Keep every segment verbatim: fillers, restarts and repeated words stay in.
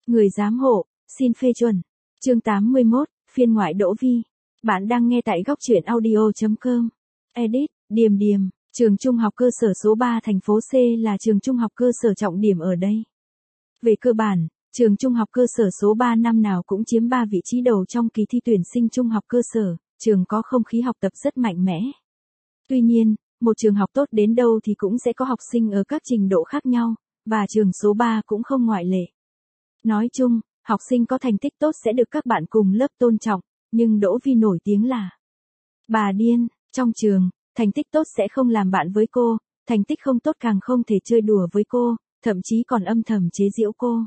Người giám hộ, xin phê chuẩn. Chương tám mươi mốt, phiên ngoại Đỗ Vi. Bạn đang nghe tại góc truyện audio chấm com. Edit, Điềm Điềm, trường trung học cơ sở số ba thành phố C là trường trung học cơ sở trọng điểm ở đây. Về cơ bản, trường trung học cơ sở số ba năm nào cũng chiếm ba vị trí đầu trong kỳ thi tuyển sinh trung học cơ sở, trường có không khí học tập rất mạnh mẽ. Tuy nhiên, một trường học tốt đến đâu thì cũng sẽ có học sinh ở các trình độ khác nhau, và trường số ba cũng không ngoại lệ. Nói chung, học sinh có thành tích tốt sẽ được các bạn cùng lớp tôn trọng, nhưng Đỗ Vi nổi tiếng là bà điên. Trong trường, thành tích tốt sẽ không làm bạn với cô, thành tích không tốt càng không thể chơi đùa với cô, thậm chí còn âm thầm chế giễu cô.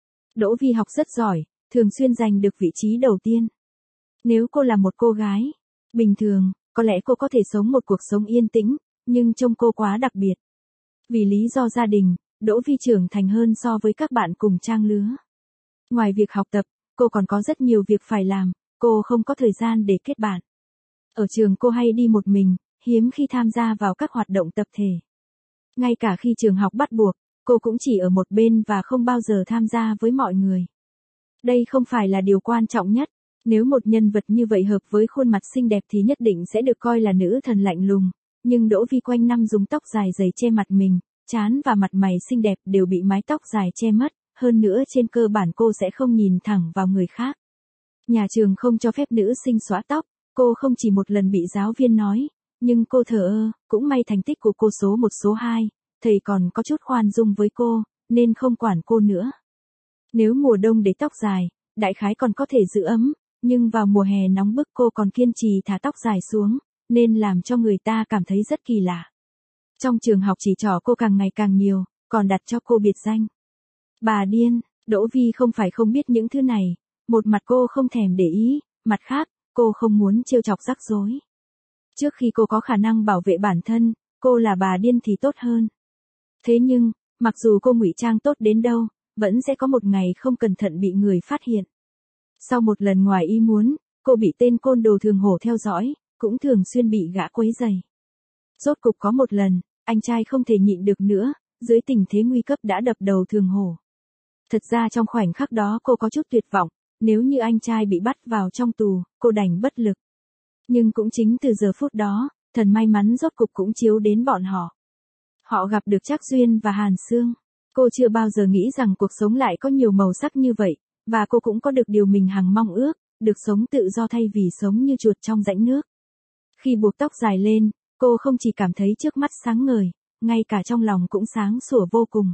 Đỗ Vi học rất giỏi, thường xuyên giành được vị trí đầu tiên. Nếu cô là một cô gái bình thường, có lẽ cô có thể sống một cuộc sống yên tĩnh, nhưng trông cô quá đặc biệt. Vì lý do gia đình, Đỗ Vi trưởng thành hơn so với các bạn cùng trang lứa. Ngoài việc học tập, cô còn có rất nhiều việc phải làm, cô không có thời gian để kết bạn. Ở trường cô hay đi một mình, hiếm khi tham gia vào các hoạt động tập thể. Ngay cả khi trường học bắt buộc, cô cũng chỉ ở một bên và không bao giờ tham gia với mọi người. Đây không phải là điều quan trọng nhất. Nếu một nhân vật như vậy hợp với khuôn mặt xinh đẹp thì nhất định sẽ được coi là nữ thần lạnh lùng. Nhưng Đỗ Vi quanh năm dùng tóc dài dày che mặt mình, trán và mặt mày xinh đẹp đều bị mái tóc dài che mất. Hơn nữa trên cơ bản cô sẽ không nhìn thẳng vào người khác. Nhà trường không cho phép nữ sinh xõa tóc, cô không chỉ một lần bị giáo viên nói, nhưng cô thờ ơ, cũng may thành tích của cô số một số hai, thầy còn có chút khoan dung với cô, nên không quản cô nữa. Nếu mùa đông để tóc dài, đại khái còn có thể giữ ấm, nhưng vào mùa hè nóng bức cô còn kiên trì thả tóc dài xuống, nên làm cho người ta cảm thấy rất kỳ lạ. Trong trường học chỉ trỏ cô càng ngày càng nhiều, còn đặt cho cô biệt danh bà điên. Đỗ Vi không phải không biết những thứ này, một mặt cô không thèm để ý, mặt khác, cô không muốn trêu chọc rắc rối. Trước khi cô có khả năng bảo vệ bản thân, cô là bà điên thì tốt hơn. Thế nhưng, mặc dù cô ngụy trang tốt đến đâu, vẫn sẽ có một ngày không cẩn thận bị người phát hiện. Sau một lần ngoài ý muốn, cô bị tên côn đồ Thường Hổ theo dõi, cũng thường xuyên bị gã quấy rầy. Rốt cục có một lần, anh trai không thể nhịn được nữa, dưới tình thế nguy cấp đã đập đầu Thường Hổ. Thật ra trong khoảnh khắc đó cô có chút tuyệt vọng, nếu như anh trai bị bắt vào trong tù, cô đành bất lực. Nhưng cũng chính từ giờ phút đó, thần may mắn rốt cục cũng chiếu đến bọn họ. Họ gặp được Trác Duyên và Hàn Sương. Cô chưa bao giờ nghĩ rằng cuộc sống lại có nhiều màu sắc như vậy, và cô cũng có được điều mình hằng mong ước, được sống tự do thay vì sống như chuột trong rãnh nước. Khi buộc tóc dài lên, cô không chỉ cảm thấy trước mắt sáng ngời, ngay cả trong lòng cũng sáng sủa vô cùng.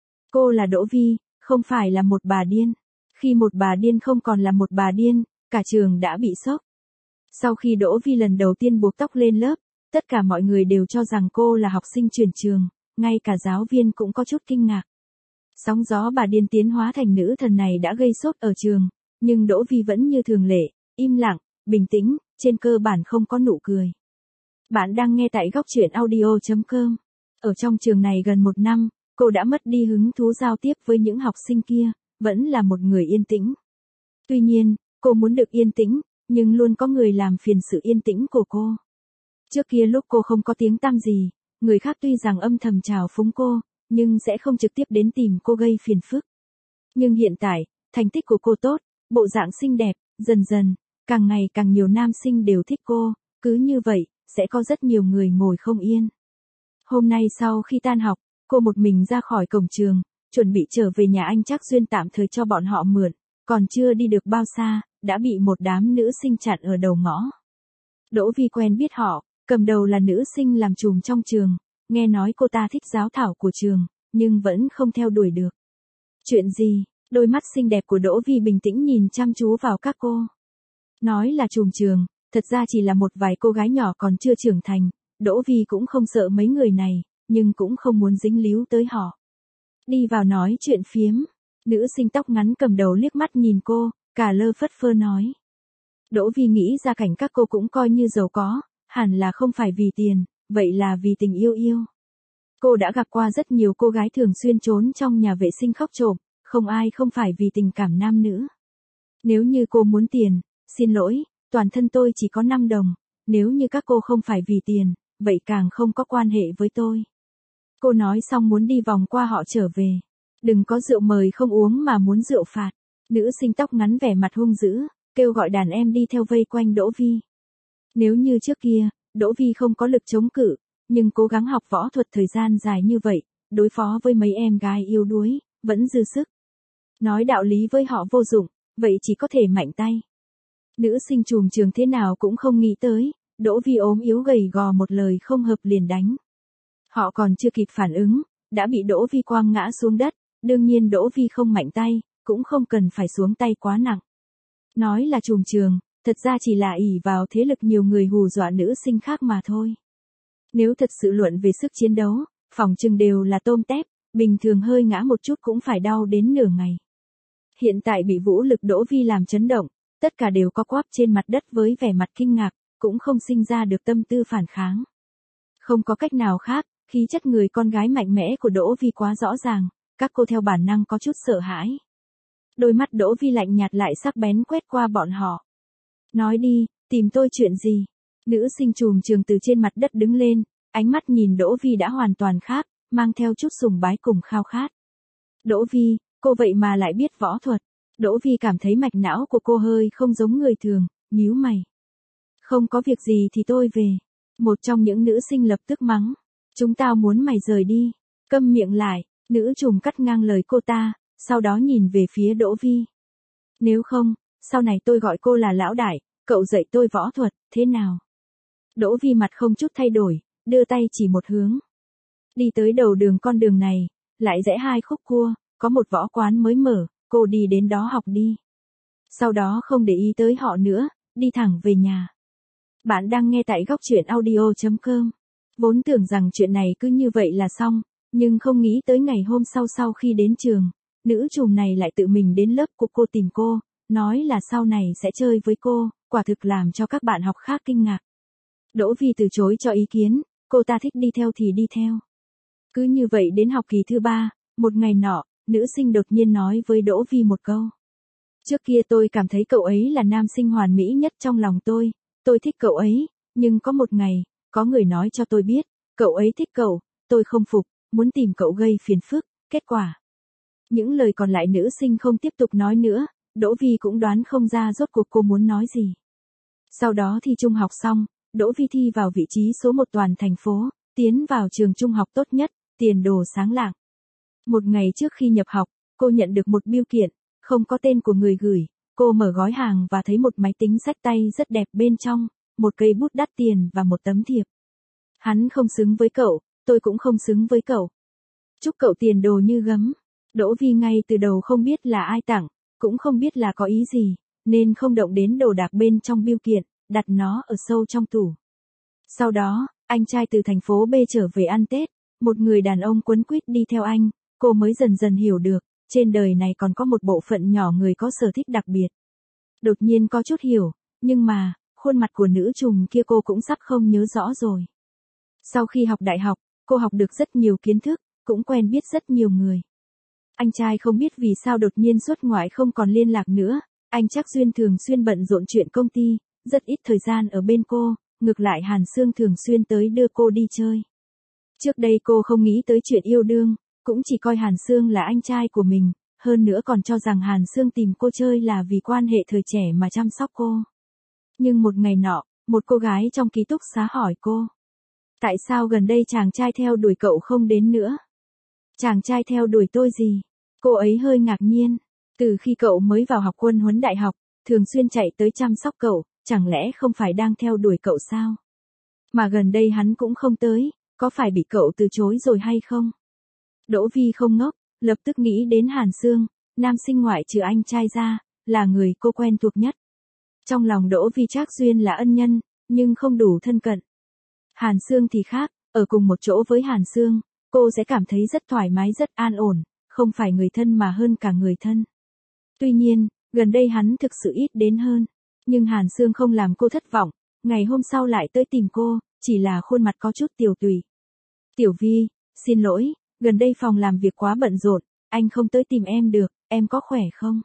Cô là Đỗ Vi, không phải là một bà điên. Khi một bà điên không còn là một bà điên, cả trường đã bị sốc. Sau khi Đỗ Vi lần đầu tiên buộc tóc lên lớp, tất cả mọi người đều cho rằng cô là học sinh chuyển trường, ngay cả giáo viên cũng có chút kinh ngạc. Sóng gió bà điên tiến hóa thành nữ thần này đã gây sốt ở trường, nhưng Đỗ Vi vẫn như thường lệ, im lặng, bình tĩnh, trên cơ bản không có nụ cười. Bạn đang nghe tại góc truyện audio chấm com. Ở trong trường này gần một năm, cô đã mất đi hứng thú giao tiếp với những học sinh kia, vẫn là một người yên tĩnh. Tuy nhiên, cô muốn được yên tĩnh, nhưng luôn có người làm phiền sự yên tĩnh của cô. Trước kia lúc cô không có tiếng tăm gì, người khác tuy rằng âm thầm chào phúng cô, nhưng sẽ không trực tiếp đến tìm cô gây phiền phức. Nhưng hiện tại, thành tích của cô tốt, bộ dạng xinh đẹp, dần dần, càng ngày càng nhiều nam sinh đều thích cô, cứ như vậy, sẽ có rất nhiều người ngồi không yên. Hôm nay sau khi tan học, cô một mình ra khỏi cổng trường, chuẩn bị trở về nhà anh Trác Duyên tạm thời cho bọn họ mượn, còn chưa đi được bao xa, đã bị một đám nữ sinh chặn ở đầu ngõ. Đỗ Vi quen biết họ, cầm đầu là nữ sinh làm trùm trong trường, nghe nói cô ta thích giáo thảo của trường, nhưng vẫn không theo đuổi được. Chuyện gì? Đôi mắt xinh đẹp của Đỗ Vi bình tĩnh nhìn chăm chú vào các cô. Nói là trùm trường, thật ra chỉ là một vài cô gái nhỏ còn chưa trưởng thành, Đỗ Vi cũng không sợ mấy người này, nhưng cũng không muốn dính líu tới họ. Đi vào nói chuyện phiếm, nữ sinh tóc ngắn cầm đầu liếc mắt nhìn cô, cả lơ phất phơ nói. Đỗ Vi nghĩ ra cảnh các cô cũng coi như giàu có, hẳn là không phải vì tiền, vậy là vì tình yêu yêu. Cô đã gặp qua rất nhiều cô gái thường xuyên trốn trong nhà vệ sinh khóc trộm, không ai không phải vì tình cảm nam nữ. Nếu như cô muốn tiền, xin lỗi, toàn thân tôi chỉ có năm đồng, nếu như các cô không phải vì tiền, vậy càng không có quan hệ với tôi. Cô nói xong muốn đi vòng qua họ trở về. Đừng có rượu mời không uống mà muốn rượu phạt. Nữ sinh tóc ngắn vẻ mặt hung dữ, kêu gọi đàn em đi theo vây quanh Đỗ Vi. Nếu như trước kia, Đỗ Vi không có lực chống cự, nhưng cố gắng học võ thuật thời gian dài như vậy, đối phó với mấy em gái yếu đuối, vẫn dư sức. Nói đạo lý với họ vô dụng, vậy chỉ có thể mạnh tay. Nữ sinh trùm trường thế nào cũng không nghĩ tới, Đỗ Vi ốm yếu gầy gò một lời không hợp liền đánh. Họ còn chưa kịp phản ứng, đã bị Đỗ Vi quăng ngã xuống đất, đương nhiên Đỗ Vi không mạnh tay, cũng không cần phải xuống tay quá nặng. Nói là trùm trường, thật ra chỉ là ỷ vào thế lực nhiều người hù dọa nữ sinh khác mà thôi. Nếu thật sự luận về sức chiến đấu, phỏng chừng đều là tôm tép, bình thường hơi ngã một chút cũng phải đau đến nửa ngày. Hiện tại bị vũ lực Đỗ Vi làm chấn động, tất cả đều co quắp trên mặt đất với vẻ mặt kinh ngạc, cũng không sinh ra được tâm tư phản kháng. Không có cách nào khác, khí chất người con gái mạnh mẽ của Đỗ Vi quá rõ ràng, các cô theo bản năng có chút sợ hãi. Đôi mắt Đỗ Vi lạnh nhạt lại sắc bén quét qua bọn họ. Nói đi, tìm tôi chuyện gì? Nữ sinh trùm trường từ trên mặt đất đứng lên, ánh mắt nhìn Đỗ Vi đã hoàn toàn khác, mang theo chút sùng bái cùng khao khát. Đỗ Vi, cô vậy mà lại biết võ thuật. Đỗ Vi cảm thấy mạch não của cô hơi không giống người thường, nhíu mày. Không có việc gì thì tôi về. Một trong những nữ sinh lập tức mắng. Chúng tao muốn mày rời đi. Câm miệng lại, nữ trùm cắt ngang lời cô ta, sau đó nhìn về phía Đỗ Vi. Nếu không, sau này tôi gọi cô là lão đại, cậu dạy tôi võ thuật, thế nào? Đỗ Vi mặt không chút thay đổi, đưa tay chỉ một hướng. Đi tới đầu đường con đường này, lại rẽ hai khúc cua, có một võ quán mới mở, cô đi đến đó học đi. Sau đó không để ý tới họ nữa, đi thẳng về nhà. Bạn đang nghe tại góc truyện audio chấm com. Vốn tưởng rằng chuyện này cứ như vậy là xong, nhưng không nghĩ tới ngày hôm sau sau khi đến trường, nữ trùm này lại tự mình đến lớp của cô tìm cô, nói là sau này sẽ chơi với cô, quả thực làm cho các bạn học khác kinh ngạc. Đỗ Vi từ chối cho ý kiến, cô ta thích đi theo thì đi theo. Cứ như vậy đến học kỳ thứ ba, một ngày nọ, nữ sinh đột nhiên nói với Đỗ Vi một câu. Trước kia tôi cảm thấy cậu ấy là nam sinh hoàn mỹ nhất trong lòng tôi, tôi thích cậu ấy, nhưng có một ngày, có người nói cho tôi biết, cậu ấy thích cậu, tôi không phục, muốn tìm cậu gây phiền phức, kết quả. Những lời còn lại nữ sinh không tiếp tục nói nữa, Đỗ Vi cũng đoán không ra rốt cuộc cô muốn nói gì. Sau đó thi trung học xong, Đỗ Vi thi vào vị trí số một toàn thành phố, tiến vào trường trung học tốt nhất, tiền đồ sáng lạng. Một ngày trước khi nhập học, cô nhận được một bưu kiện, không có tên của người gửi, cô mở gói hàng và thấy một máy tính xách tay rất đẹp bên trong, một cây bút đắt tiền và một tấm thiệp. Hắn không xứng với cậu, tôi cũng không xứng với cậu. Chúc cậu tiền đồ như gấm. Đỗ Vi ngay từ đầu không biết là ai tặng, cũng không biết là có ý gì, nên không động đến đồ đạc bên trong bưu kiện, đặt nó ở sâu trong tủ. Sau đó, anh trai từ thành phố B trở về ăn Tết, một người đàn ông quấn quýt đi theo anh, cô mới dần dần hiểu được, trên đời này còn có một bộ phận nhỏ người có sở thích đặc biệt. Đột nhiên có chút hiểu, nhưng mà, khuôn mặt của nữ trùm kia cô cũng sắp không nhớ rõ rồi. Sau khi học đại học, cô học được rất nhiều kiến thức, cũng quen biết rất nhiều người. Anh trai không biết vì sao đột nhiên xuất ngoại không còn liên lạc nữa, anh chắc Duyên thường xuyên bận rộn chuyện công ty, rất ít thời gian ở bên cô, ngược lại Hàn Sương thường xuyên tới đưa cô đi chơi. Trước đây cô không nghĩ tới chuyện yêu đương, cũng chỉ coi Hàn Sương là anh trai của mình, hơn nữa còn cho rằng Hàn Sương tìm cô chơi là vì quan hệ thời trẻ mà chăm sóc cô. Nhưng một ngày nọ, một cô gái trong ký túc xá hỏi cô. Tại sao gần đây chàng trai theo đuổi cậu không đến nữa? Chàng trai theo đuổi tôi gì? Cô ấy hơi ngạc nhiên. Từ khi cậu mới vào học quân huấn đại học, thường xuyên chạy tới chăm sóc cậu, chẳng lẽ không phải đang theo đuổi cậu sao? Mà gần đây hắn cũng không tới, có phải bị cậu từ chối rồi hay không? Đỗ Vi không ngốc, lập tức nghĩ đến Hàn Sương, nam sinh ngoại trừ anh trai ra, là người cô quen thuộc nhất. Trong lòng Đỗ Vi Trác Duyên là ân nhân, nhưng không đủ thân cận. Hàn Sương thì khác, ở cùng một chỗ với Hàn Sương, cô sẽ cảm thấy rất thoải mái rất an ổn, không phải người thân mà hơn cả người thân. Tuy nhiên, gần đây hắn thực sự ít đến hơn, nhưng Hàn Sương không làm cô thất vọng, ngày hôm sau lại tới tìm cô, chỉ là khuôn mặt có chút tiều tụy. Tiểu Vi, xin lỗi, gần đây phòng làm việc quá bận rộn, anh không tới tìm em được, em có khỏe không?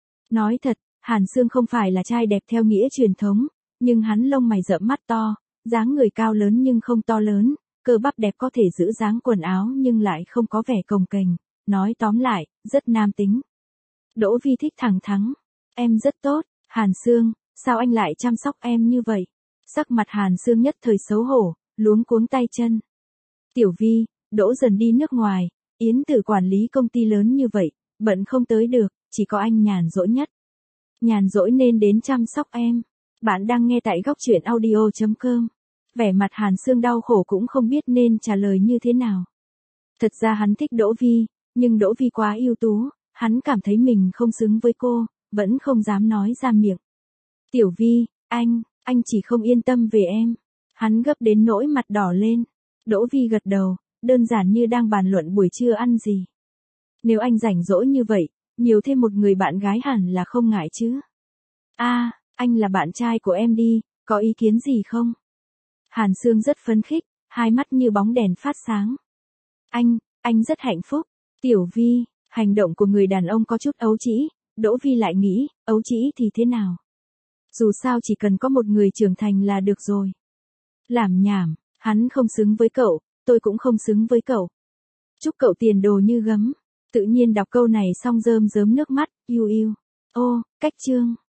Nói thật, Hàn Sương không phải là trai đẹp theo nghĩa truyền thống, nhưng hắn lông mày rậm mắt to, dáng người cao lớn nhưng không to lớn, cơ bắp đẹp có thể giữ dáng quần áo nhưng lại không có vẻ cồng kềnh, nói tóm lại, rất nam tính. Đỗ Vi thích thẳng thắn. Em rất tốt, Hàn Sương, sao anh lại chăm sóc em như vậy? Sắc mặt Hàn Sương nhất thời xấu hổ, luống cuống tay chân. Tiểu Vi, Đỗ dần đi nước ngoài, Yến Tử quản lý công ty lớn như vậy, bận không tới được, chỉ có anh nhàn rỗi nhất. Nhàn rỗi nên đến chăm sóc em. Bạn đang nghe tại góc truyện audio chấm com. Vẻ mặt Hàn Sương đau khổ cũng không biết nên trả lời như thế nào. Thật ra hắn thích Đỗ Vi, nhưng Đỗ Vi quá ưu tú, hắn cảm thấy mình không xứng với cô, vẫn không dám nói ra miệng. Tiểu Vi, anh, anh chỉ không yên tâm về em. Hắn gấp đến nỗi mặt đỏ lên. Đỗ Vi gật đầu, đơn giản như đang bàn luận buổi trưa ăn gì. Nếu anh rảnh rỗi như vậy, nhiều thêm một người bạn gái hẳn là không ngại chứ. A, à, anh là bạn trai của em đi, có ý kiến gì không? Hàn Sương rất phấn khích, hai mắt như bóng đèn phát sáng. Anh, anh rất hạnh phúc. Tiểu Vi, hành động của người đàn ông có chút ấu trĩ, Đỗ Vi lại nghĩ, ấu trĩ thì thế nào? Dù sao chỉ cần có một người trưởng thành là được rồi. Làm nhảm, hắn không xứng với cậu, tôi cũng không xứng với cậu. Chúc cậu tiền đồ như gấm. Tự nhiên đọc câu này xong rơm rớm nước mắt, yêu yêu. Ô, cách chương.